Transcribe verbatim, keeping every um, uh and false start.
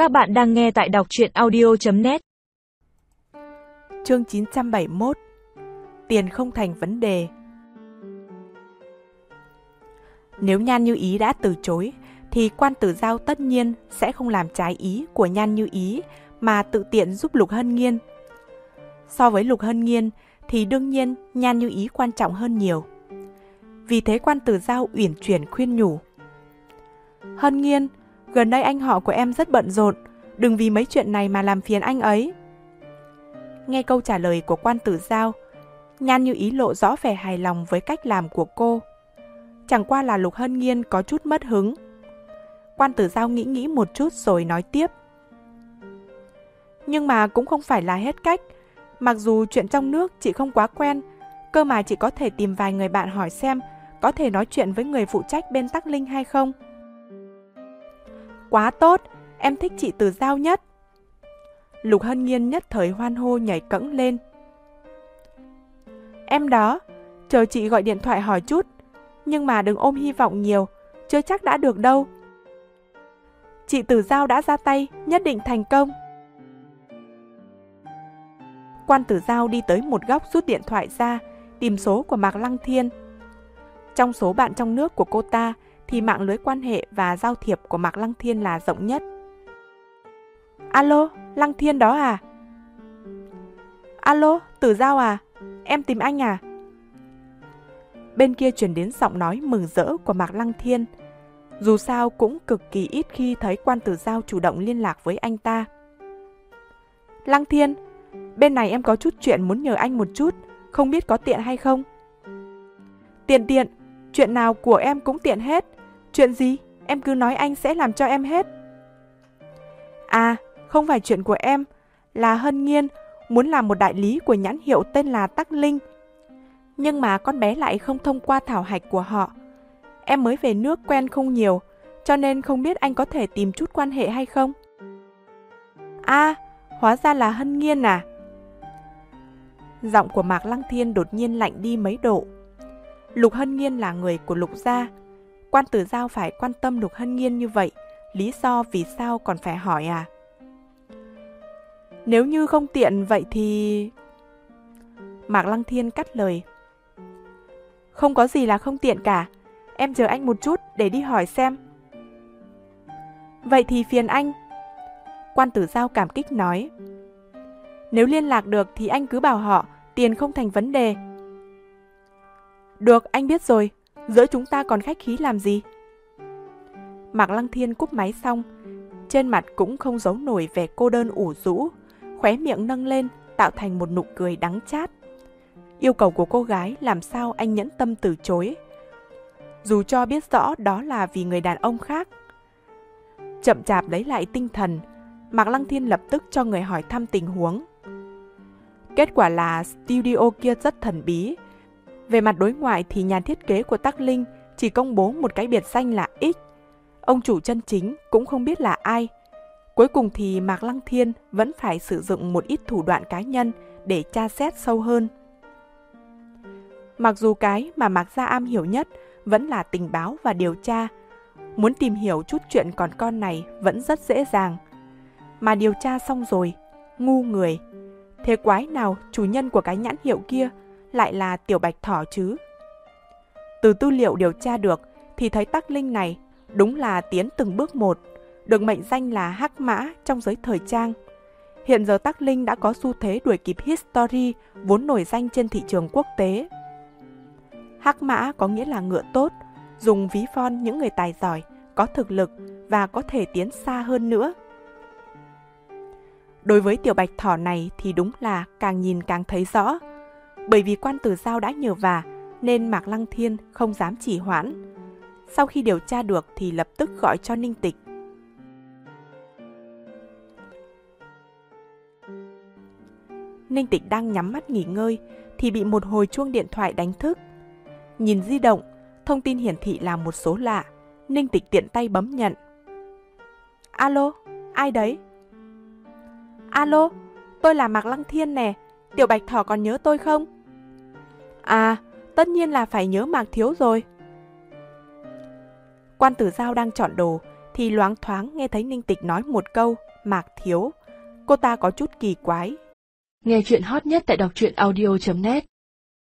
Các bạn đang nghe tại đọc truyện audio chấm net. Chương chín trăm bảy mươi mốt. Tiền không thành vấn đề. Nếu Nhan Như Ý đã từ chối, thì Quan Tử Giao tất nhiên sẽ không làm trái ý của Nhan Như Ý mà tự tiện giúp Lục Hân Nghiên. So với Lục Hân Nghiên thì đương nhiên Nhan Như Ý quan trọng hơn nhiều. Vì thế Quan Tử Giao uyển chuyển khuyên nhủ: Hân Nghiên, gần đây anh họ của em rất bận rộn, đừng vì mấy chuyện này mà làm phiền anh ấy. Nghe câu trả lời của Quan Tử Giao, Nhan Như Ý lộ rõ vẻ hài lòng với cách làm của cô. Chẳng qua là Lục Hân Nghiên có chút mất hứng. Quan Tử Giao nghĩ nghĩ một chút rồi nói tiếp: Nhưng mà cũng không phải là hết cách. Mặc dù chuyện trong nước chị không quá quen, cơ mà chị có thể tìm vài người bạn hỏi xem có thể nói chuyện với người phụ trách bên Tắc Linh hay không. Quá tốt, em thích chị Tử Giao nhất. Lục Hân Nghiên nhất thời hoan hô nhảy cẫng lên. Em đó, chờ chị gọi điện thoại hỏi chút, nhưng mà đừng ôm hy vọng nhiều, chưa chắc đã được đâu. Chị Tử Giao đã ra tay, nhất định thành công. Quan Tử Giao đi tới một góc rút điện thoại ra, tìm số của Mạc Lăng Thiên. Trong số bạn trong nước của cô ta thì mạng lưới quan hệ và giao thiệp của Mạc Lăng Thiên là rộng nhất. Alo, Lăng Thiên đó à? Alo, Tử Giao à? Em tìm anh à? Bên kia truyền đến giọng nói mừng rỡ của Mạc Lăng Thiên. Dù sao cũng cực kỳ ít khi thấy Quan Tử Giao chủ động liên lạc với anh ta. Lăng Thiên, bên này em có chút chuyện muốn nhờ anh một chút, không biết có tiện hay không? Tiện tiện, chuyện nào của em cũng tiện hết. Chuyện gì, em cứ nói anh sẽ làm cho em hết. À, không phải chuyện của em, là Hân Nghiên muốn làm một đại lý của nhãn hiệu tên là Tắc Linh. Nhưng mà con bé lại không thông qua thảo hạch của họ. Em mới về nước quen không nhiều, cho nên không biết anh có thể tìm chút quan hệ hay không. À, hóa ra là Hân Nghiên à? Giọng của Mạc Lăng Thiên đột nhiên lạnh đi mấy độ. Lục Hân Nghiên là người của Lục gia. Quan Tử Giao phải quan tâm Lục Hân Nghiên như vậy, lý do vì sao còn phải hỏi à? Nếu như không tiện vậy thì... Mạc Lăng Thiên cắt lời. Không có gì là không tiện cả, em chờ anh một chút để đi hỏi xem. Vậy thì phiền anh. Quan Tử Giao cảm kích nói. Nếu liên lạc được thì anh cứ bảo họ, tiền không thành vấn đề. Được, anh biết rồi, giữa chúng ta còn khách khí làm gì? Mạc Lăng Thiên cúp máy xong, trên mặt cũng không giấu nổi vẻ cô đơn ủ rũ, khóe miệng nâng lên tạo thành một nụ cười đắng chát. Yêu cầu của cô gái làm sao anh nhẫn tâm từ chối, dù cho biết rõ đó là vì người đàn ông khác. Chậm chạp lấy lại tinh thần, Mạc Lăng Thiên lập tức cho người hỏi thăm tình huống. Kết quả là studio kia rất thần bí. Về mặt đối ngoại thì nhà thiết kế của Tắc Linh chỉ công bố một cái biệt danh là X. Ông chủ chân chính cũng không biết là ai. Cuối cùng thì Mạc Lăng Thiên vẫn phải sử dụng một ít thủ đoạn cá nhân để tra xét sâu hơn. Mặc dù cái mà Mạc Gia am hiểu nhất vẫn là tình báo và điều tra, muốn tìm hiểu chút chuyện còn con này vẫn rất dễ dàng. Mà điều tra xong rồi, ngu người, thế quái nào chủ nhân của cái nhãn hiệu kia lại là Tiểu Bạch Thỏ chứ? Từ tư liệu điều tra được thì thấy Tắc Linh này đúng là tiến từng bước một, được mệnh danh là Hắc Mã trong giới thời trang. Hiện giờ Tắc Linh đã có xu thế đuổi kịp History vốn nổi danh trên thị trường quốc tế. Hắc Mã có nghĩa là ngựa tốt, dùng ví von những người tài giỏi, có thực lực và có thể tiến xa hơn nữa. Đối với Tiểu Bạch Thỏ này thì đúng là càng nhìn càng thấy rõ. Bởi vì Quan Tử Giao đã nhờ vả nên Mạc Lăng Thiên không dám trì hoãn. Sau khi điều tra được thì lập tức gọi cho Ninh Tịch. Ninh Tịch đang nhắm mắt nghỉ ngơi thì bị một hồi chuông điện thoại đánh thức. Nhìn di động, thông tin hiển thị là một số lạ. Ninh Tịch tiện tay bấm nhận. Alo, ai đấy? Alo, tôi là Mạc Lăng Thiên nè, Tiểu Bạch Thỏ còn nhớ tôi không? À, tất nhiên là phải nhớ Mạc thiếu rồi. Quan Tử Giao đang chọn đồ thì loáng thoáng nghe thấy Ninh Tịch nói một câu, Mạc Thiếu. Cô ta có chút kỳ quái. Nghe chuyện hot nhất tại đọc truyện audio chấm net